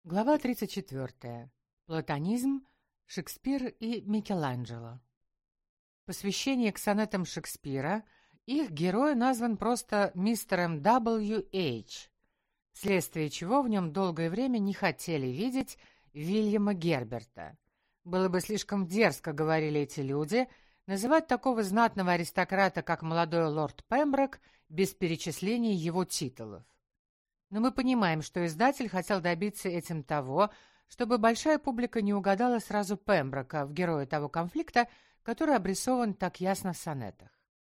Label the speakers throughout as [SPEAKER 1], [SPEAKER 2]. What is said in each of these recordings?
[SPEAKER 1] Глава 34. Платонизм, Шекспир и Микеланджело. Посвящение к сонетам Шекспира. Их герой назван просто мистером W.H., вследствие чего в нем долгое время не хотели видеть Вильяма Герберта. Было бы слишком дерзко, говорили эти люди, называть такого знатного аристократа, как молодой лорд Пемброк, без перечисления его титулов. Но мы понимаем, что издатель хотел добиться этим того, чтобы большая публика не угадала сразу Пемброка в герое того конфликта, который обрисован так ясно в сонетах.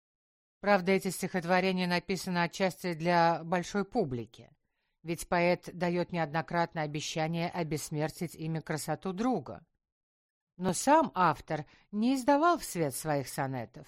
[SPEAKER 1] Правда, эти стихотворения написаны отчасти для большой публики, ведь поэт дает неоднократно обещание обессмертить ими красоту друга. Но сам автор не издавал в свет своих сонетов,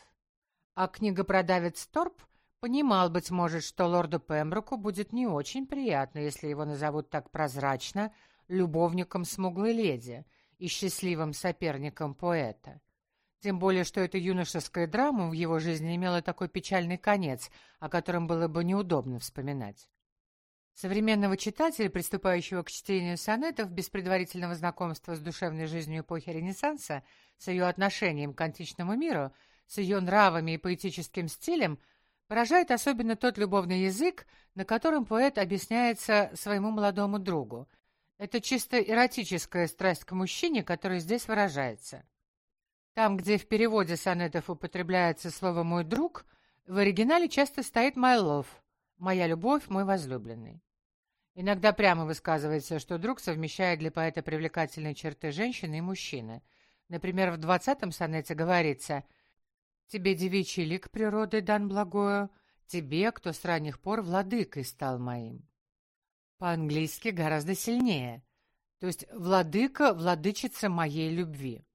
[SPEAKER 1] а книгопродавец Торп понимал, быть может, что лорду Пемброку будет не очень приятно, если его назовут так прозрачно любовником смуглой леди и счастливым соперником поэта. Тем более, что эта юношеская драма в его жизни имела такой печальный конец, о котором было бы неудобно вспоминать. Современного читателя, приступающего к чтению сонетов без предварительного знакомства с душевной жизнью эпохи Ренессанса, с ее отношением к античному миру, с ее нравами и поэтическим стилем, поражает особенно тот любовный язык, на котором поэт объясняется своему молодому другу. Это чисто эротическая страсть к мужчине, которая здесь выражается. Там, где в переводе сонетов употребляется слово «мой друг», в оригинале часто стоит «my love» — «моя любовь, мой возлюбленный». Иногда прямо высказывается, что друг совмещает для поэта привлекательные черты женщины и мужчины. Например, в 20-м сонете говорится: «Тебе девичий лик природы дан благою, тебе, кто с ранних пор владыкой стал моим». По-английски гораздо сильнее, то есть «владыка, владычица моей любви».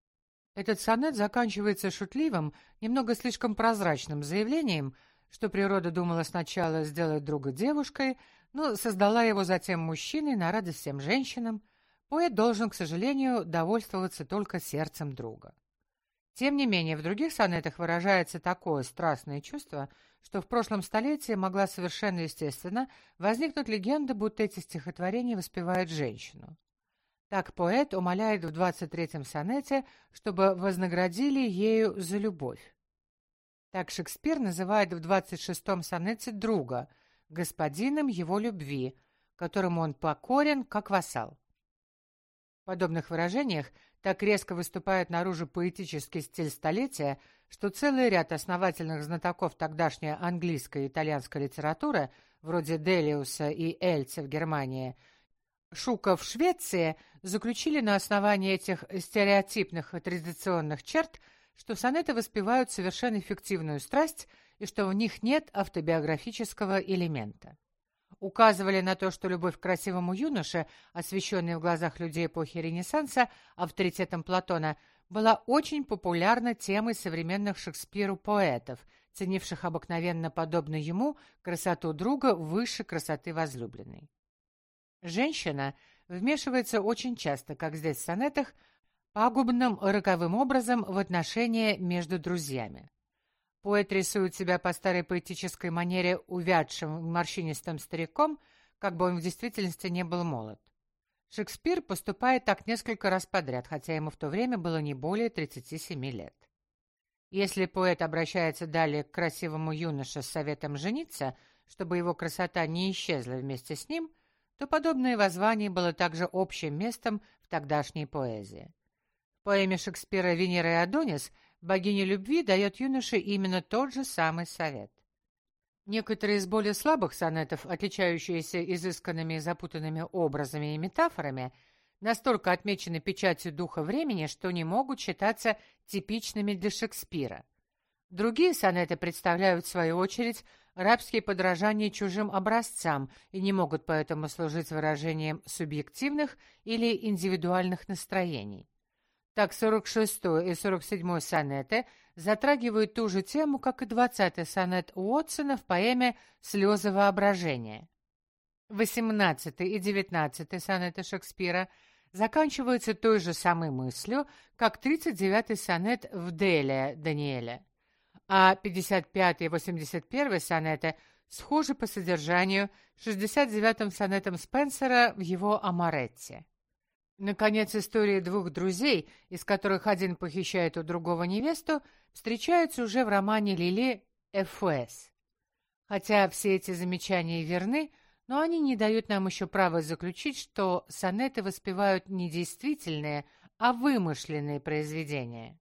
[SPEAKER 1] Этот сонет заканчивается шутливым, немного слишком прозрачным заявлением, что природа думала сначала сделать друга девушкой, но создала его затем мужчиной на радость всем женщинам. Поэт должен, к сожалению, довольствоваться только сердцем друга. Тем не менее, в других сонетах выражается такое страстное чувство, что в прошлом столетии могла совершенно естественно возникнуть легенда, будто эти стихотворения воспевают женщину. Так поэт умоляет в 23-м сонете, чтобы вознаградили ею за любовь. Так Шекспир называет в 26-м сонете друга, господином его любви, которому он покорен, как вассал. В подобных выражениях так резко выступает наружу поэтический стиль столетия, что целый ряд основательных знатоков тогдашней английской и итальянской литературы, вроде Делиуса и Эльца в Германии, Шука в Швеции, заключили на основании этих стереотипных и традиционных черт, что сонеты воспевают совершенно фиктивную страсть и что в них нет автобиографического элемента. Указывали на то, что любовь к красивому юноше, освященная в глазах людей эпохи Ренессанса авторитетом Платона, была очень популярна темой современных Шекспиру поэтов, ценивших обыкновенно подобно ему красоту друга выше красоты возлюбленной. Женщина вмешивается очень часто, как здесь в сонетах, пагубным роковым образом в отношения между друзьями. Поэт рисует себя по старой поэтической манере увядшим морщинистым стариком, как бы он в действительности не был молод. Шекспир поступает так несколько раз подряд, хотя ему в то время было не более 37 лет. Если поэт обращается далее к красивому юноше с советом жениться, чтобы его красота не исчезла вместе с ним, то подобное воззвание было также общим местом в тогдашней поэзии. В поэме Шекспира «Венера и Адонис» богиня любви дает юноше именно тот же самый совет. Некоторые из более слабых сонетов, отличающиеся изысканными и запутанными образами и метафорами, настолько отмечены печатью духа времени, что не могут считаться типичными для Шекспира. Другие сонеты представляют, в свою очередь, рабские подражания чужим образцам и не могут поэтому служить выражением субъективных или индивидуальных настроений. Так 46-й и 47-й сонеты затрагивают ту же тему, как и 20-й сонет Уотсона в поэме «Слезы воображения». 18-й и 19-й сонеты Шекспира заканчиваются той же самой мыслью, как 39-й сонет в «Делия» Даниэля, а 55-й и 81-й сонеты схожи по содержанию с 69-м сонетом Спенсера в его «Амаретте». Наконец, истории двух друзей, из которых один похищает у другого невесту, встречаются уже в романе Лили «Эфуэс». Хотя все эти замечания верны, но они не дают нам еще права заключить, что сонеты воспевают не действительные, а вымышленные произведения.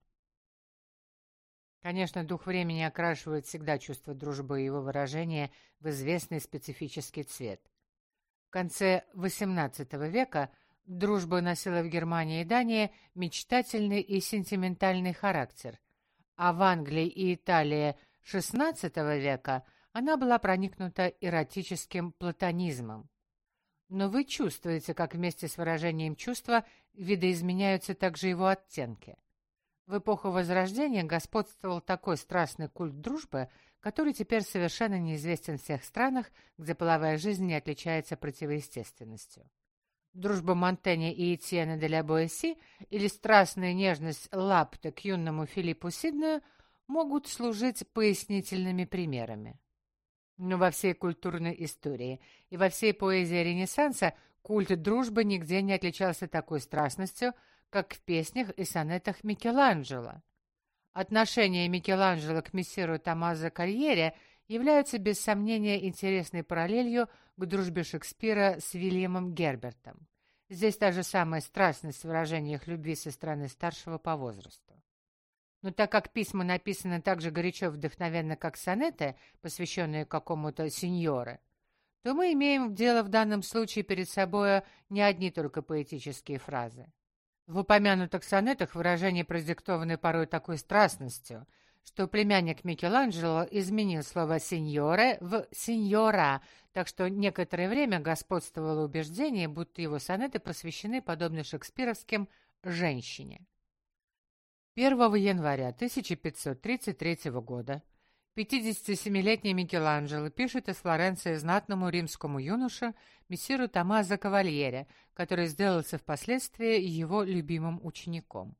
[SPEAKER 1] Конечно, дух времени окрашивает всегда чувство дружбы и его выражение в известный специфический цвет. В конце XVIII века дружба носила в Германии и Дании мечтательный и сентиментальный характер, а в Англии и Италии XVI века она была проникнута эротическим платонизмом. Но вы чувствуете, как вместе с выражением чувства видоизменяются также его оттенки. В эпоху Возрождения господствовал такой страстный культ дружбы, который теперь совершенно неизвестен в всех странах, где половая жизнь не отличается противоестественностью. Дружба Монтэня и Этьена де ля Боэсси или страстная нежность Лапте к юному Филиппу Сиднею могут служить пояснительными примерами. Но во всей культурной истории и во всей поэзии Ренессанса культ дружбы нигде не отличался такой страстностью, как в песнях и сонетах Микеланджело. Отношения Микеланджело к мессиру Томмазо Кальере являются без сомнения интересной параллелью к дружбе Шекспира с Вильямом Гербертом. Здесь та же самая страстность в выражениях любви со стороны старшего по возрасту. Но так как письма написаны так же горячо и вдохновенно, как сонеты, посвященные какому-то сеньоре, то мы имеем дело в данном случае перед собой не одни только поэтические фразы. В упомянутых сонетах выражения продиктованы порой такой страстностью, что племянник Микеланджело изменил слово «сеньоре» в «сеньора», так что некоторое время господствовало убеждение, будто его сонеты посвящены, подобно шекспировским, женщине. 1 января 1533 года 57-летний Микеланджело пишет из Флоренции знатному римскому юноше мессиру Томмазо Кавальере, который сделался впоследствии его любимым учеником.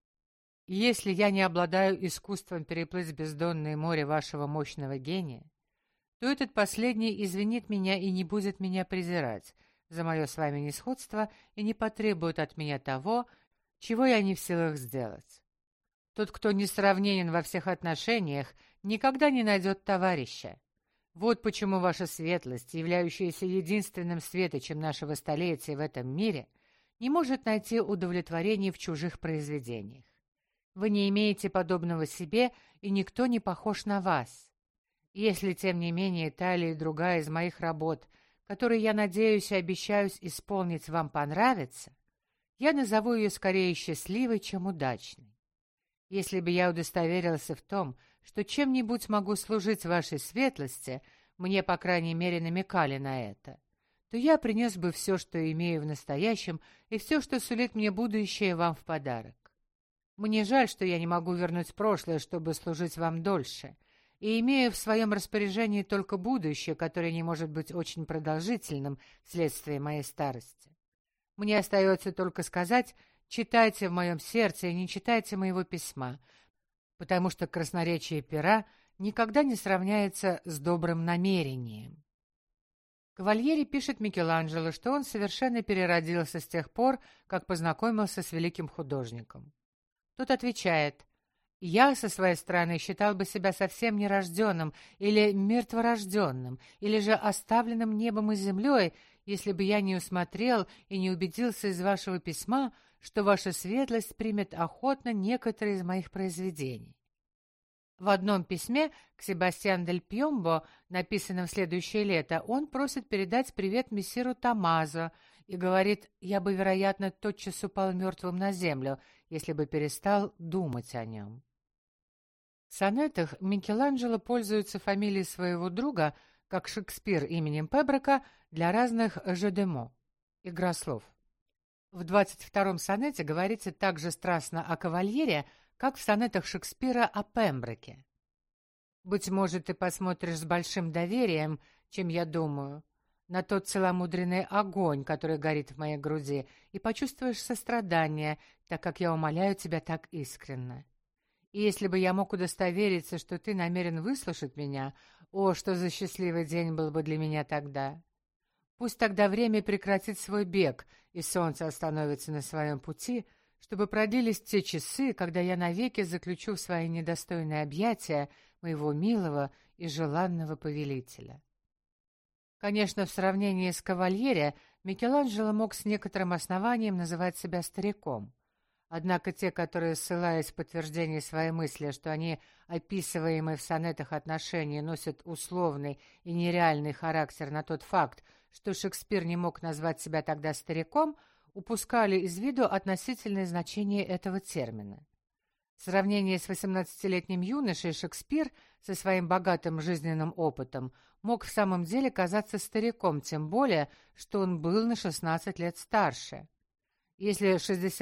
[SPEAKER 1] «Если я не обладаю искусством переплыть бездонное море вашего мощного гения, то этот последний извинит меня и не будет меня презирать за мое с вами несходство и не потребует от меня того, чего я не в силах сделать. Тот, кто несравненен во всех отношениях, никогда не найдет товарища. Вот почему ваша светлость, являющаяся единственным светочем нашего столетия в этом мире, не может найти удовлетворения в чужих произведениях. Вы не имеете подобного себе, и никто не похож на вас. Если, тем не менее, та или другая из моих работ, которые я надеюсь и обещаюсь исполнить, вам понравится, я назову ее скорее счастливой, чем удачной. Если бы я удостоверился в том, что чем-нибудь могу служить вашей светлости, мне, по крайней мере, намекали на это, то я принес бы все, что имею в настоящем, и все, что сулит мне будущее, вам в подарок. Мне жаль, что я не могу вернуть прошлое, чтобы служить вам дольше, и имею в своем распоряжении только будущее, которое не может быть очень продолжительным вследствие моей старости. Мне остается только сказать: читайте в моем сердце и не читайте моего письма, потому что красноречие пера никогда не сравняется с добрым намерением». Кавальери пишет Микеланджело, что он совершенно переродился с тех пор, как познакомился с великим художником. Тот отвечает: «Я, со своей стороны, считал бы себя совсем нерожденным или мертворожденным, или же оставленным небом и землей, если бы я не усмотрел и не убедился из вашего письма, что ваша светлость примет охотно некоторые из моих произведений». В одном письме к Себастьян дель Пьомбо, написанном в следующее лето, он просит передать привет мессиру Томмазо и говорит: «Я бы, вероятно, тотчас упал мертвым на землю, если бы перестал думать о нем». В сонетах Микеланджело пользуется фамилией своего друга, как Шекспир именем Пеброка, для разных «jeux de mots» — игра слов. В 22-м сонете говорится так же страстно о кавальере, как в сонетах Шекспира о Пемброке. «Быть может, ты посмотришь с большим доверием, чем я думаю, на тот целомудренный огонь, который горит в моей груди, и почувствуешь сострадание, так как я умоляю тебя так искренне. И если бы я мог удостовериться, что ты намерен выслушать меня, О, что за счастливый день был бы для меня тогда! Пусть тогда время прекратит свой бег, и солнце остановится на своем пути, чтобы продлились те часы, когда я навеки заключу в свои недостойные объятия моего милого и желанного повелителя. Конечно, в сравнении с Кавальери Микеланджело мог с некоторым основанием называть себя стариком. Однако те, которые, ссылаясь в подтверждение своей мысли, что они, описываемые в сонетах отношения, носят условный и нереальный характер на тот факт, что Шекспир не мог назвать себя тогда стариком, упускали из виду относительное значение этого термина. В сравнении с 18-летним юношей Шекспир со своим богатым жизненным опытом мог в самом деле казаться стариком, тем более, что он был на 16 лет старше. Если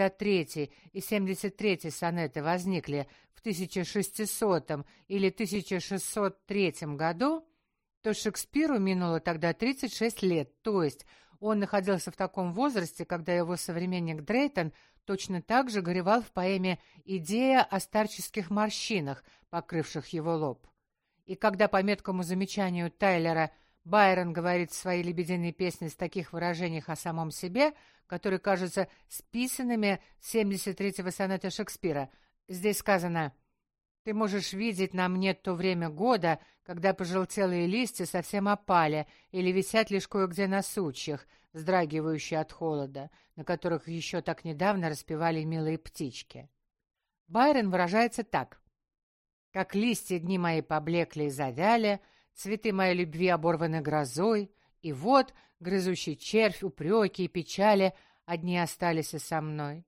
[SPEAKER 1] 63 и 73 сонеты возникли в 1600 или 1603 году, то Шекспиру минуло тогда 36 лет, то есть он находился в таком возрасте, когда его современник Дрейтон точно так же горевал в поэме «Идея о старческих морщинах, покрывших его лоб». И когда по меткому замечанию Тайлера Байрон говорит в своей «Лебединой песне» в таких выражениях о самом себе, которые кажутся списанными с 73-го сонета Шекспира, здесь сказано: «Ты можешь видеть на мне то время года, когда пожелтелые листья совсем опали или висят лишь кое-где на сучьях, вздрагивающие от холода, на которых еще так недавно распевали милые птички». Байрон выражается так: «Как листья дни мои поблекли и завяли, цветы моей любви оборваны грозой, и вот грызущий червь, упреки и печали одни остались и со мной».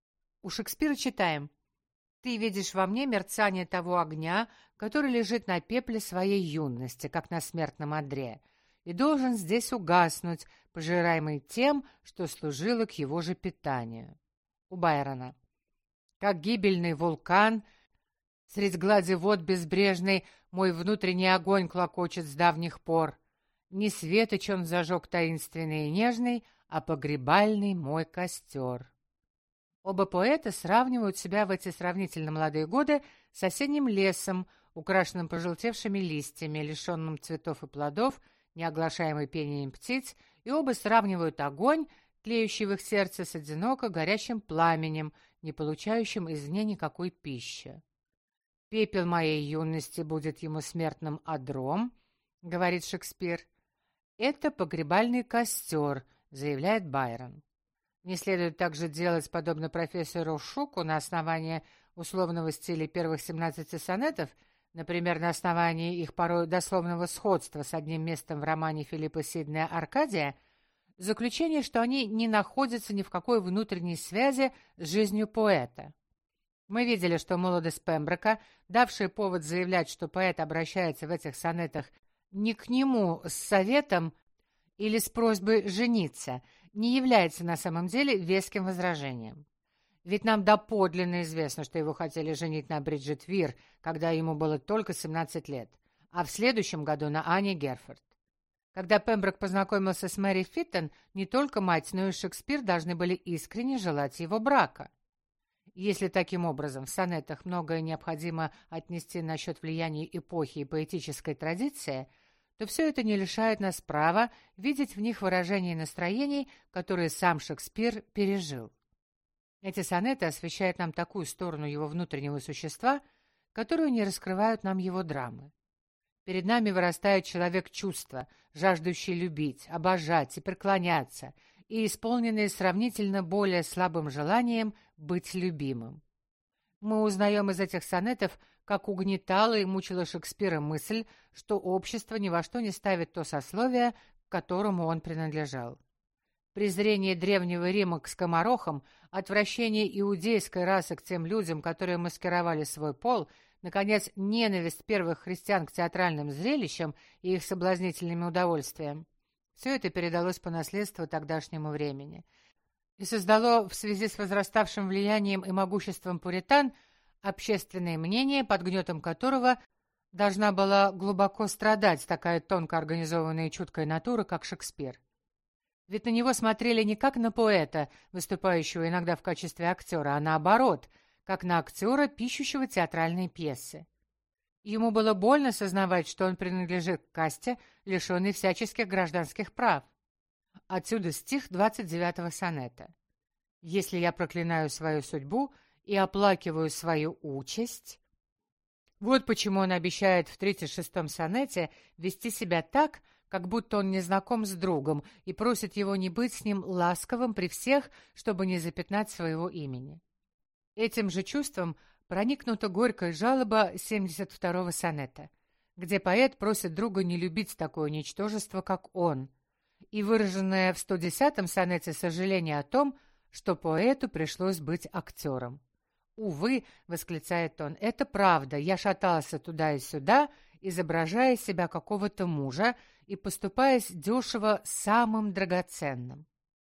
[SPEAKER 1] У Шекспира читаем: «Ты видишь во мне мерцание того огня, который лежит на пепле своей юности, как на смертном одре, и должен здесь угаснуть, пожираемый тем, что служило к его же питанию». У Байрона: «Как гибельный вулкан, средь глади вод безбрежной мой внутренний огонь клокочет с давних пор. Не светоч он зажег таинственный и нежный, а погребальный мой костер». Оба поэта сравнивают себя в эти сравнительно молодые годы с осенним лесом, украшенным пожелтевшими листьями, лишенным цветов и плодов, неоглашаемый пением птиц, и оба сравнивают огонь, тлеющий в их сердце, с одиноко горящим пламенем, не получающим извне никакой пищи. «Пепел моей юности будет ему смертным одром», — говорит Шекспир. «Это погребальный костер», — заявляет Байрон. Не следует также делать, подобно профессору Шуку, на основании условного стиля первых 17 сонетов, например, на основании их порой дословного сходства с одним местом в романе Филиппа Сиднея «Аркадия», заключение, что они не находятся ни в какой внутренней связи с жизнью поэта. Мы видели, что молодость Пемброка, давшая повод заявлять, что поэт обращается в этих сонетах не к нему с советом или с просьбой жениться, не является на самом деле веским возражением. Ведь нам доподлинно известно, что его хотели женить на Бриджит Вир, когда ему было только 17 лет, а в следующем году на Анне Герфорд. Когда Пемброк познакомился с Мэри Фиттон, не только мать, но и Шекспир должны были искренне желать его брака. Если таким образом в сонетах многое необходимо отнести насчет влияния эпохи и поэтической традиции, то все это не лишает нас права видеть в них выражение настроений, которые сам Шекспир пережил. Эти сонеты освещают нам такую сторону его внутреннего существа, которую не раскрывают нам его драмы. Перед нами вырастает человек чувства, жаждущий любить, обожать и преклоняться, и исполненный сравнительно более слабым желанием быть любимым. Мы узнаем из этих сонетов, как угнетала и мучила Шекспира мысль, что общество ни во что не ставит то сословие, к которому он принадлежал. Презрение Древнего Рима к скоморохам, отвращение иудейской расы к тем людям, которые маскировали свой пол, наконец, ненависть первых христиан к театральным зрелищам и их соблазнительным удовольствиям. Все это передалось по наследству тогдашнему времени и создало в связи с возраставшим влиянием и могуществом пуритан общественное мнение, под гнетом которого должна была глубоко страдать такая тонко организованная и чуткая натура, как Шекспир. Ведь на него смотрели не как на поэта, выступающего иногда в качестве актера, а наоборот, как на актера, пишущего театральные пьесы. Ему было больно сознавать, что он принадлежит к касте, лишенной всяческих гражданских прав. Отсюда стих 29-го сонета. «Если я проклинаю свою судьбу и оплакиваю свою участь...» Вот почему он обещает в 36-м сонете вести себя так, как будто он не знаком с другом, и просит его не быть с ним ласковым при всех, чтобы не запятнать своего имени. Этим же чувством проникнута горькая жалоба 72-го сонета, где поэт просит друга не любить такое ничтожество, как он, и выраженное в 110-м сонете сожаление о том, что поэту пришлось быть актером. «Увы», — восклицает он, — «это правда, я шатался туда и сюда, изображая себя какого-то мужа и поступаясь дешево самым драгоценным».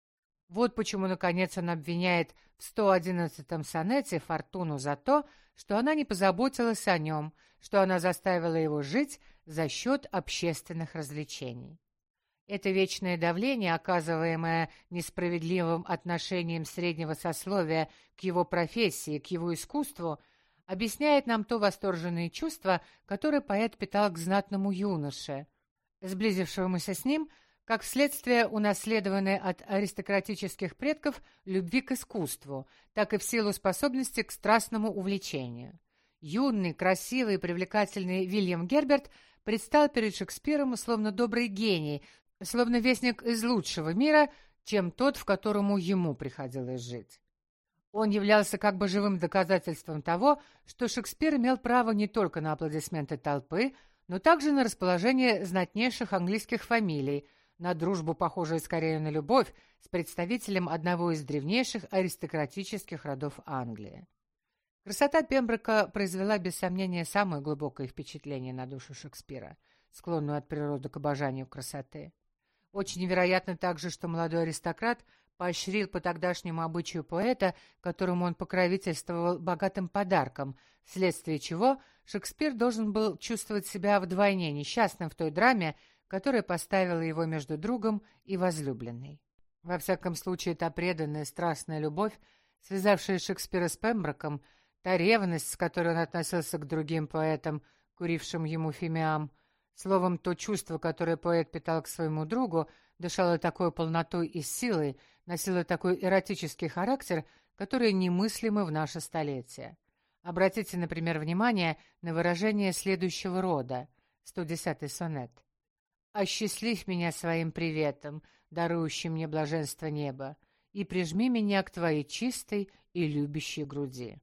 [SPEAKER 1] Вот почему, наконец, он обвиняет в 111-м сонете Фортуну за то, что она не позаботилась о нем, что она заставила его жить за счет общественных развлечений. Это вечное давление, оказываемое несправедливым отношением среднего сословия к его профессии, к его искусству, объясняет нам то восторженное чувство, которое поэт питал к знатному юноше, сблизившемуся с ним, как вследствие унаследованной от аристократических предков любви к искусству, так и в силу способности к страстному увлечению. Юный, красивый и привлекательный Вильям Герберт предстал перед Шекспиром словно добрый гений, словно вестник из лучшего мира, чем тот, в котором ему приходилось жить. Он являлся как бы живым доказательством того, что Шекспир имел право не только на аплодисменты толпы, но также на расположение знатнейших английских фамилий, на дружбу, похожую скорее на любовь, с представителем одного из древнейших аристократических родов Англии. Красота Пемброка произвела без сомнения самое глубокое впечатление на душу Шекспира, склонную от природы к обожанию красоты. Очень вероятно также, что молодой аристократ поощрил по тогдашнему обычаю поэта, которому он покровительствовал богатым подарком, вследствие чего Шекспир должен был чувствовать себя вдвойне несчастным в той драме, которая поставила его между другом и возлюбленной. Во всяком случае, та преданная страстная любовь, связавшая Шекспира с Пемброком, та ревность, с которой он относился к другим поэтам, курившим ему фимиам, словом, то чувство, которое поэт питал к своему другу, дышало такой полнотой и силой, носило такой эротический характер, который немыслимы в наше столетие. Обратите, например, внимание на выражение следующего рода, 110-й сонет. «Осчастлив меня своим приветом, дарующим мне блаженство неба, и прижми меня к твоей чистой и любящей груди».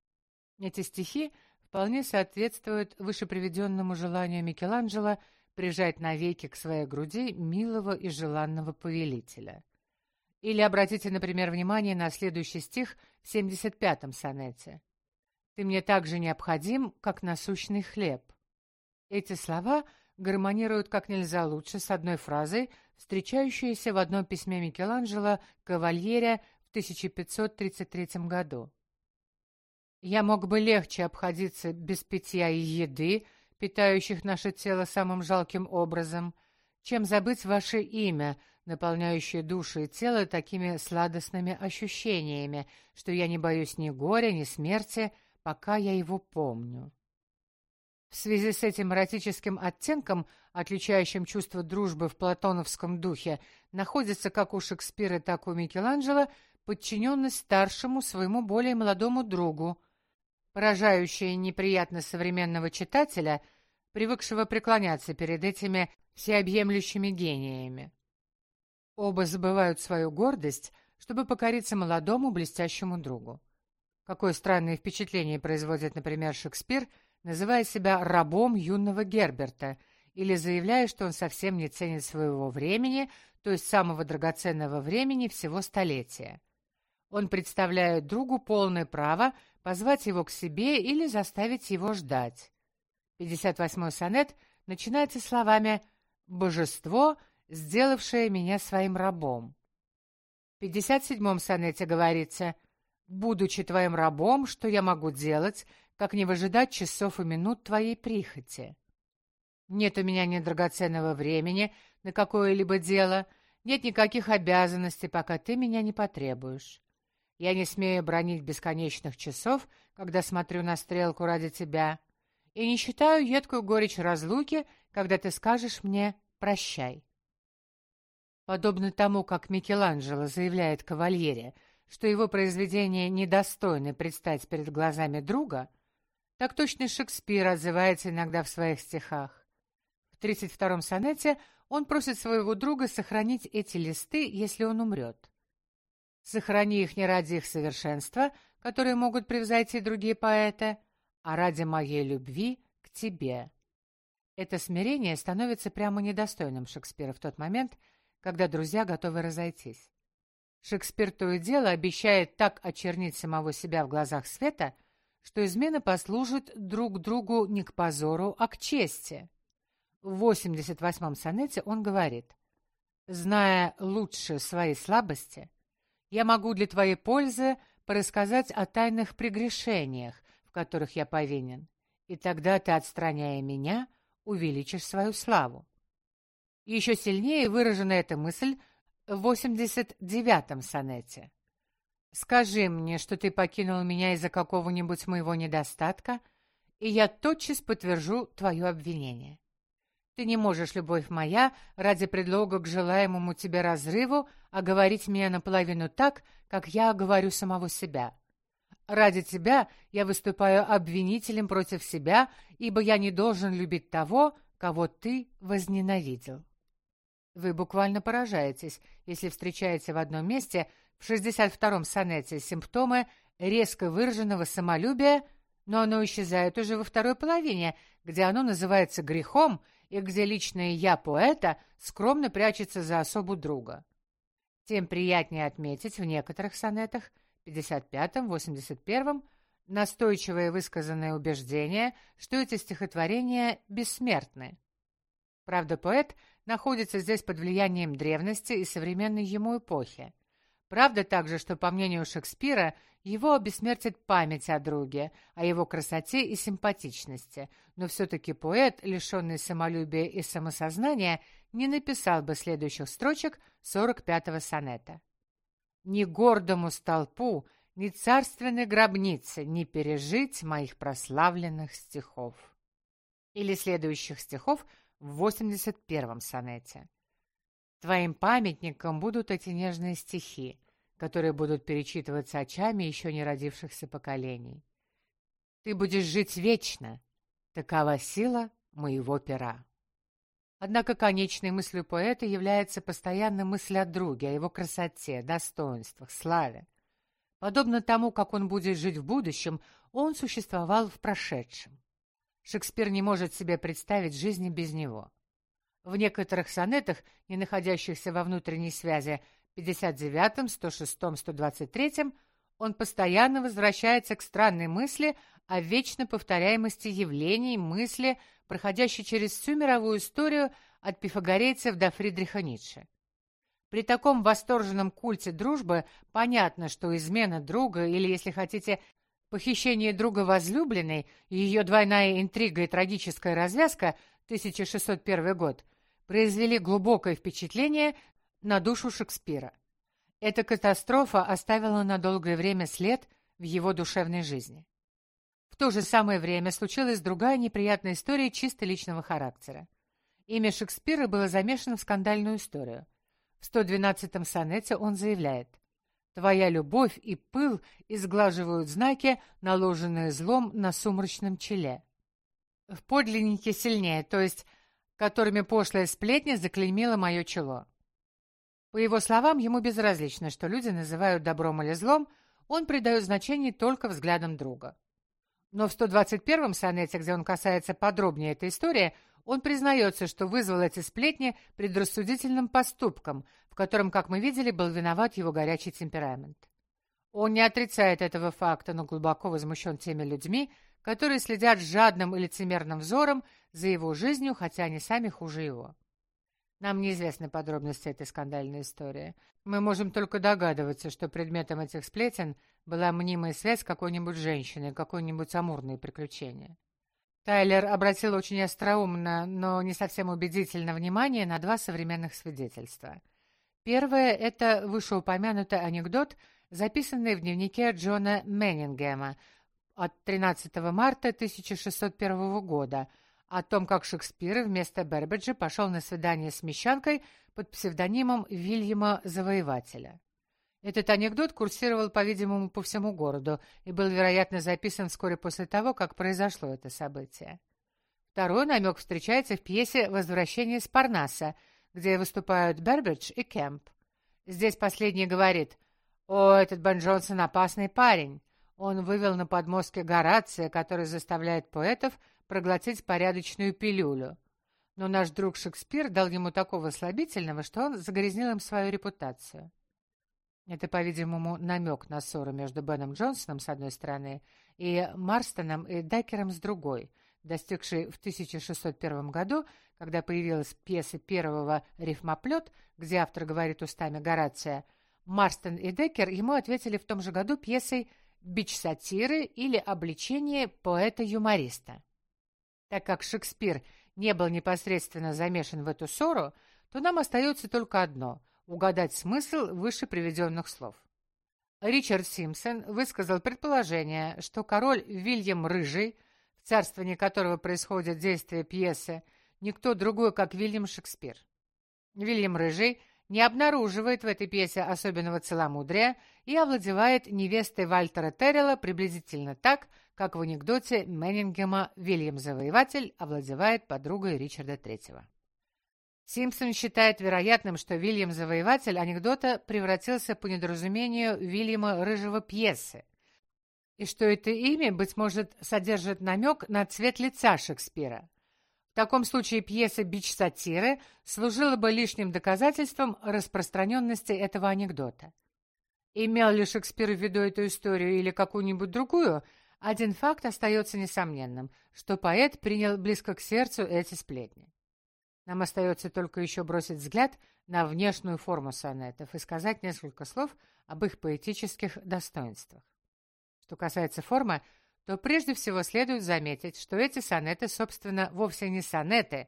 [SPEAKER 1] Эти стихи вполне соответствуют вышеприведенному желанию Микеланджело прижать навеки к своей груди милого и желанного повелителя. Или обратите, например, внимание на следующий стих в 75-м сонете. «Ты мне так же необходим, как насущный хлеб». Эти слова гармонируют как нельзя лучше с одной фразой, встречающейся в одном письме Микеланджело Кавальере в 1533 году. «Я мог бы легче обходиться без питья и еды, питающих наше тело самым жалким образом, чем забыть ваше имя, наполняющее душу и тело такими сладостными ощущениями, что я не боюсь ни горя, ни смерти, пока я его помню». В связи с этим эротическим оттенком, отличающим чувство дружбы в платоновском духе, находится как у Шекспира, так и у Микеланджело подчиненность старшему своему более молодому другу, поражающая неприятно современного читателя, привыкшего преклоняться перед этими всеобъемлющими гениями. Оба забывают свою гордость, чтобы покориться молодому блестящему другу. Какое странное впечатление производит, например, Шекспир, называя себя рабом юного Герберта или заявляя, что он совсем не ценит своего времени, то есть самого драгоценного времени всего столетия. Он представляет другу полное право позвать его к себе или заставить его ждать. 58-й сонет начинается словами «Божество, сделавшее меня своим рабом». В 57-м сонете говорится «Будучи твоим рабом, что я могу делать, как не выжидать часов и минут твоей прихоти? Нет у меня ни драгоценного времени на какое-либо дело, нет никаких обязанностей, пока ты меня не потребуешь. Я не смею бранить бесконечных часов, когда смотрю на стрелку ради тебя. и не считаю едкую горечь разлуки, когда ты скажешь мне «прощай». Подобно тому, как Микеланджело заявляет Кавальере, что его произведения недостойны предстать перед глазами друга, так точно Шекспир отзывается иногда в своих стихах. В 32-м сонете он просит своего друга сохранить эти листы, если он умрет. «Сохрани их не ради их совершенства, которые могут превзойти другие поэты, а ради моей любви к тебе». Это смирение становится прямо недостойным Шекспира в тот момент, когда друзья готовы разойтись. Шекспир то и дело обещает так очернить самого себя в глазах света, что измена послужит друг другу не к позору, а к чести. В 88-м сонете он говорит: «Зная лучше свои слабости, я могу для твоей пользы порассказать о тайных прегрешениях, в которых я повинен, и тогда ты, отстраняя меня, увеличишь свою славу». Еще сильнее выражена эта мысль в 89-м сонете. «Скажи мне, что ты покинул меня из-за какого-нибудь моего недостатка, и я тотчас подтвержу твое обвинение. Ты не можешь, любовь моя, ради предлога к желаемому тебе разрыву, оговорить меня наполовину так, как я оговорю самого себя. Ради тебя я выступаю обвинителем против себя, ибо я не должен любить того, кого ты возненавидел». Вы буквально поражаетесь, если встречаете в одном месте в 62-м сонете симптомы резко выраженного самолюбия, но оно исчезает уже во второй половине, где оно называется грехом и где личное «я» поэта скромно прячется за особу друга. Тем приятнее отметить в некоторых сонетах, 55-м, 81-м, настойчивое высказанное убеждение, что эти стихотворения бессмертны. Правда, поэт находится здесь под влиянием древности и современной ему эпохи. Правда также, что, по мнению Шекспира, его обессмертит память о друге, о его красоте и симпатичности, но все-таки поэт, лишенный самолюбия и самосознания, не написал бы следующих строчек 45-го сонета. «Ни гордому столпу, ни царственной гробнице не пережить моих прославленных стихов». Или следующих стихов в 81-м сонете. «Твоим памятником будут эти нежные стихи, которые будут перечитываться очами еще не родившихся поколений. Ты будешь жить вечно, такова сила моего пера». Однако конечной мыслью поэта является постоянная мысль о друге, о его красоте, достоинствах, славе. Подобно тому, как он будет жить в будущем, он существовал в прошедшем. Шекспир не может себе представить жизни без него. В некоторых сонетах, не находящихся во внутренней связи, 59-м, 106-м, 123-м, он постоянно возвращается к странной мысли о вечно повторяемости явлений, мысли, проходящей через всю мировую историю от пифагорейцев до Фридриха Ницше. При таком восторженном культе дружбы понятно, что измена друга, или, если хотите, похищение друга возлюбленной, ее двойная интрига и трагическая развязка, 1601 год, произвели глубокое впечатление на душу Шекспира. Эта катастрофа оставила на долгое время след в его душевной жизни. В то же самое время случилась другая неприятная история чисто личного характера. Имя Шекспира было замешано в скандальную историю. В 112-м сонете он заявляет: «Твоя любовь и пыл изглаживают знаки, наложенные злом на сумрачном челе». В подлиннике сильнее, то есть которыми пошлая сплетня заклеймила мое чело. По его словам, ему безразлично, что люди называют добром или злом, он придает значение только взглядам друга. Но в 121-м сонете, где он касается подробнее этой истории, он признается, что вызвал эти сплетни предрассудительным поступком, в котором, как мы видели, был виноват его горячий темперамент. Он не отрицает этого факта, но глубоко возмущен теми людьми, которые следят с жадным и лицемерным взором за его жизнью, хотя они сами хуже его. Нам неизвестны подробности этой скандальной истории. Мы можем только догадываться, что предметом этих сплетен была мнимая связь с какой-нибудь женщиной, какое-нибудь амурное приключение. Тайлер обратил очень остроумно, но не совсем убедительно внимание на два современных свидетельства. Первое – это вышеупомянутый анекдот, записанный в дневнике Джона Меннингема, от 13 марта 1601 года о том, как Шекспир вместо Бербиджа пошел на свидание с мещанкой под псевдонимом Вильяма Завоевателя. Этот анекдот курсировал, по-видимому, по всему городу и был, вероятно, записан вскоре после того, как произошло это событие. Второй намек встречается в пьесе «Возвращение с Парнаса», где выступают Бербидж и Кэмп. Здесь последний говорит: «О, этот Бен Джонсон опасный парень. Он вывел на подмостке Горация, который заставляет поэтов проглотить порядочную пилюлю. Но наш друг Шекспир дал ему такого слабительного, что он загрязнил им свою репутацию». Это, по-видимому, намек на ссору между Беном Джонсоном с одной стороны и Марстоном и Деккером с другой, достигшей в 1601 году, когда появилась пьеса первого «Рифмоплет», где автор говорит устами Горация. Марстон и Деккер ему ответили в том же году пьесой «Бич сатиры» или «Обличение поэта-юмориста». Так как Шекспир не был непосредственно замешан в эту ссору, то нам остается только одно — угадать смысл выше приведенных слов. Ричард Симпсон высказал предположение, что король Вильям Рыжий, в царствовании которого происходит действие пьесы, никто другой, как Вильям Шекспир. Вильям Рыжий не обнаруживает в этой пьесе особенного целомудрия и овладевает невестой Вальтера Террелла приблизительно так, как в анекдоте Меннингема Вильям Завоеватель овладевает подругой Ричарда III. Симпсон считает вероятным, что Вильям Завоеватель анекдота превратился по недоразумению Вильяма Рыжего пьесы, и что это имя, быть может, содержит намек на цвет лица Шекспира. В таком случае пьеса «Бич сатиры» служила бы лишним доказательством распространенности этого анекдота. Имел ли Шекспир в виду эту историю или какую-нибудь другую, один факт остается несомненным, что поэт принял близко к сердцу эти сплетни. Нам остается только еще бросить взгляд на внешнюю форму сонетов и сказать несколько слов об их поэтических достоинствах. Что касается формы, то прежде всего следует заметить, что эти сонеты, собственно, вовсе не сонеты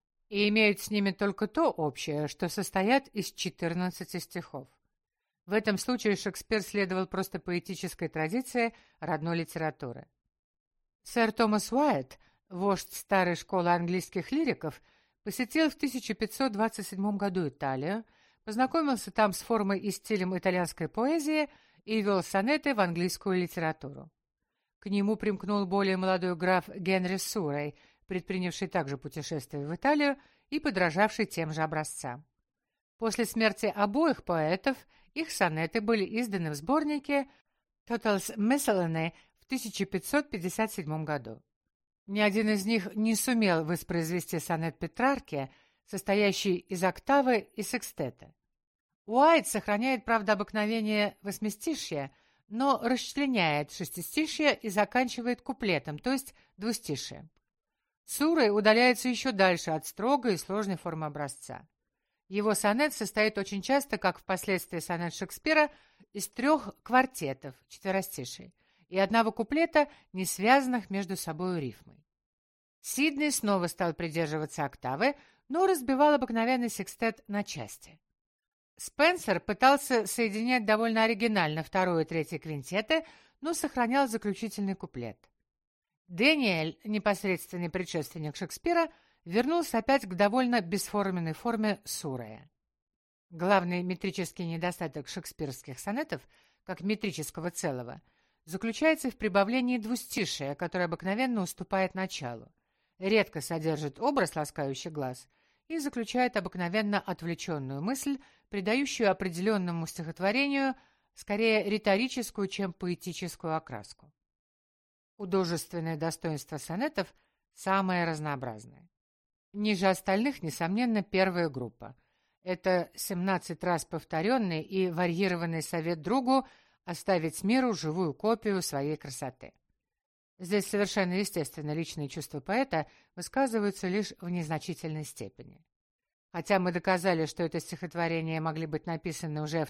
[SPEAKER 1] и имеют с ними только то общее, что состоят из 14 стихов. В этом случае Шекспир следовал просто поэтической традиции родной литературы. Сэр Томас Уайт, вождь старой школы английских лириков, посетил в 1527 году Италию, познакомился там с формой и стилем итальянской поэзии и ввел сонеты в английскую литературу. К нему примкнул более молодой граф Генри Суррей, предпринявший также путешествие в Италию и подражавший тем же образцам. После смерти обоих поэтов их сонеты были изданы в сборнике «Totals Miscellany» в 1557 году. Ни один из них не сумел воспроизвести сонет Петрарки, состоящий из октавы и секстета. Уайт сохраняет, правда, обыкновение восьмистишья, но расчленяет шестистишье и заканчивает куплетом, то есть двустишием. Суррей удаляется еще дальше от строгой и сложной формы образца. Его сонет состоит очень часто, как впоследствии сонет Шекспира, из 3 квартетов, четверостишей, и одного куплета, не связанных между собой рифмой. Сидней снова стал придерживаться октавы, но разбивал обыкновенный секстет на части. Спенсер пытался соединять довольно оригинально 2 и 3 квинтеты, но сохранял заключительный куплет. Дэниэль, непосредственный предшественник Шекспира, вернулся опять к довольно бесформенной форме Суррея. Главный метрический недостаток шекспировских сонетов, как метрического целого, заключается в прибавлении двустишия, которое обыкновенно уступает началу, редко содержит образ, ласкающий глаз, и заключает обыкновенно отвлеченную мысль, придающую определенному стихотворению скорее риторическую, чем поэтическую окраску. Художественное достоинство сонетов самое разнообразное. Ниже остальных, несомненно, первая группа. Это 17 раз повторенный и варьированный совет другу оставить миру живую копию своей красоты. Здесь совершенно естественно личные чувства поэта высказываются лишь в незначительной степени. Хотя мы доказали, что это стихотворение могли быть написаны уже в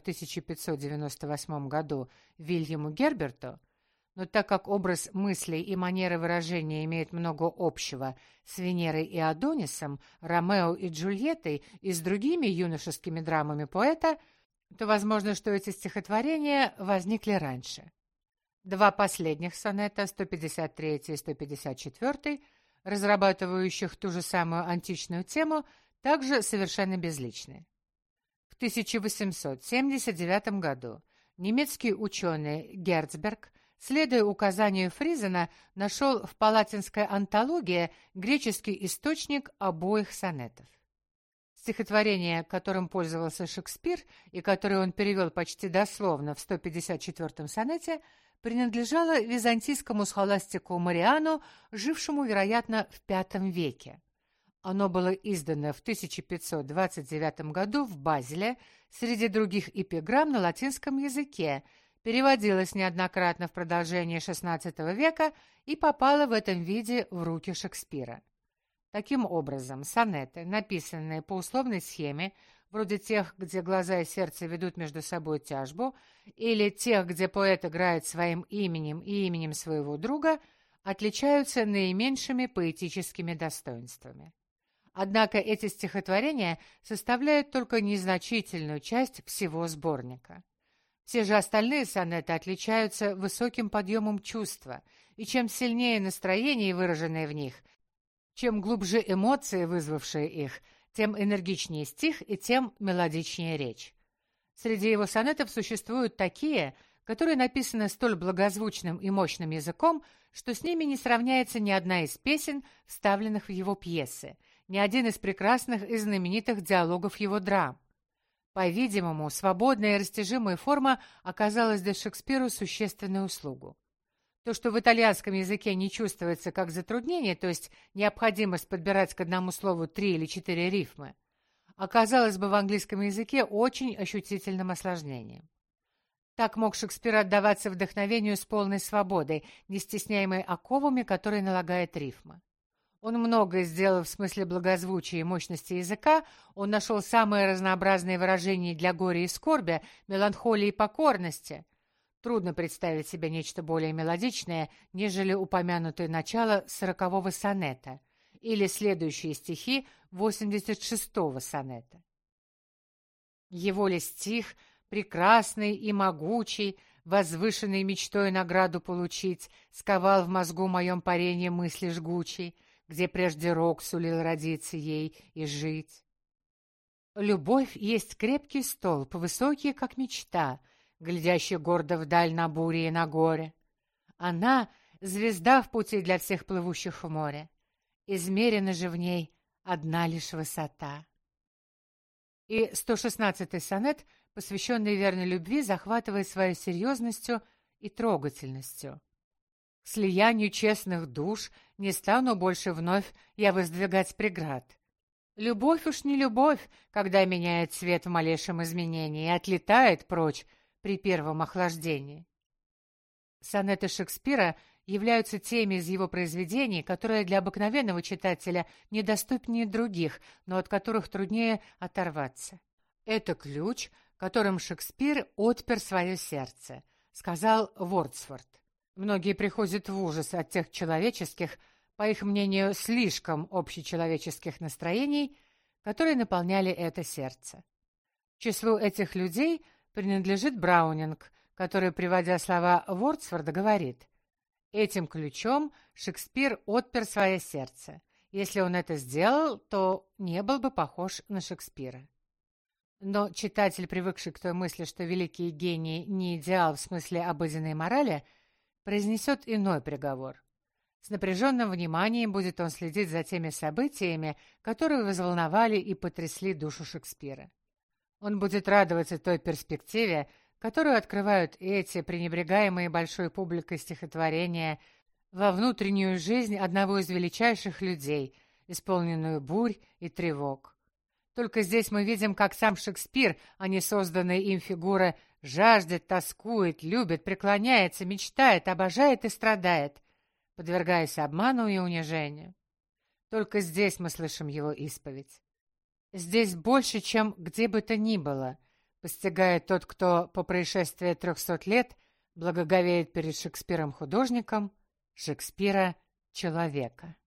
[SPEAKER 1] 1598 году Вильяму Герберту, но так как образ мыслей и манера выражения имеет много общего с Венерой и Адонисом, Ромео и Джульеттой и с другими юношескими драмами поэта, то возможно, что эти стихотворения возникли раньше. Два последних сонета, 153 и 154, разрабатывающих ту же самую античную тему, также совершенно безличны. В 1879 году немецкий ученый Герцберг, следуя указанию Фризена, нашел в палатинской антологии греческий источник обоих сонетов. Стихотворение, которым пользовался Шекспир и которое он перевел почти дословно в 154-м сонете, принадлежало византийскому схоластику Мариану, жившему, вероятно, в V веке. Оно было издано в 1529 году в Базеле среди других эпиграмм на латинском языке, переводилось неоднократно в продолжении XVI века и попало в этом виде в руки Шекспира. Таким образом, сонеты, написанные по условной схеме, вроде тех, где глаза и сердце ведут между собой тяжбу, или тех, где поэт играет своим именем и именем своего друга, отличаются наименьшими поэтическими достоинствами. Однако эти стихотворения составляют только незначительную часть всего сборника. Все же остальные сонеты отличаются высоким подъемом чувства, и чем сильнее настроение, выраженное в них, чем глубже эмоции, вызвавшие их, тем энергичнее стих и тем мелодичнее речь. Среди его сонетов существуют такие, которые написаны столь благозвучным и мощным языком, что с ними не сравняется ни одна из песен, вставленных в его пьесы, ни один из прекрасных и знаменитых диалогов его драм. По-видимому, свободная и растяжимая форма оказалась для Шекспира существенной услугу. То, что в итальянском языке не чувствуется как затруднение, то есть необходимость подбирать к одному слову 3 или 4 рифмы, оказалось бы в английском языке очень ощутительным осложнением. Так мог Шекспир отдаваться вдохновению с полной свободой, не стесняемой оковами, которые налагает рифма. Он многое сделал в смысле благозвучия и мощности языка, он нашел самые разнообразные выражения для горя и скорби, меланхолии и покорности. Трудно представить себе нечто более мелодичное, нежели упомянутое начало 40-го сонета или следующие стихи 86-го сонета. Его ли стих, прекрасный и могучий, возвышенный мечтой награду получить, сковал в мозгу моем паренье мысли жгучей, где прежде рок сулил родиться ей и жить. Любовь есть крепкий столб, высокий, как мечта, глядящий гордо вдаль на бури и на горе. Она — звезда в пути для всех плывущих в море. Измерена же в ней одна лишь высота. И 116-й сонет, посвященный верной любви, захватывает своей серьезностью и трогательностью. К слиянию честных душ не стану больше вновь я воздвигать преград. Любовь уж не любовь, когда меняет цвет в малейшем изменении и отлетает прочь при первом охлаждении. Сонеты Шекспира являются теми из его произведений, которые для обыкновенного читателя недоступнее других, но от которых труднее оторваться. Это ключ, которым Шекспир отпер свое сердце, сказал Вордсворт. Многие приходят в ужас от тех человеческих, по их мнению, слишком общечеловеческих настроений, которые наполняли это сердце. К числу этих людей принадлежит Браунинг, который, приводя слова Вордсворда, говорит: «Этим ключом Шекспир отпер свое сердце. Если он это сделал, то не был бы похож на Шекспира». Но читатель, привыкший к той мысли, что великий гений не идеал в смысле обыденной морали, произнесет иной приговор. С напряженным вниманием будет он следить за теми событиями, которые взволновали и потрясли душу Шекспира. Он будет радоваться той перспективе, которую открывают эти пренебрегаемые большой публикой стихотворения во внутреннюю жизнь одного из величайших людей, исполненную бурь и тревог. Только здесь мы видим, как сам Шекспир, а не созданная им фигура, жаждет, тоскует, любит, преклоняется, мечтает, обожает и страдает, подвергаясь обману и унижению. Только здесь мы слышим его исповедь. Здесь больше, чем где бы то ни было, постигает тот, кто по происшествии 300 лет благоговеет перед Шекспиром-художником, Шекспира-человека.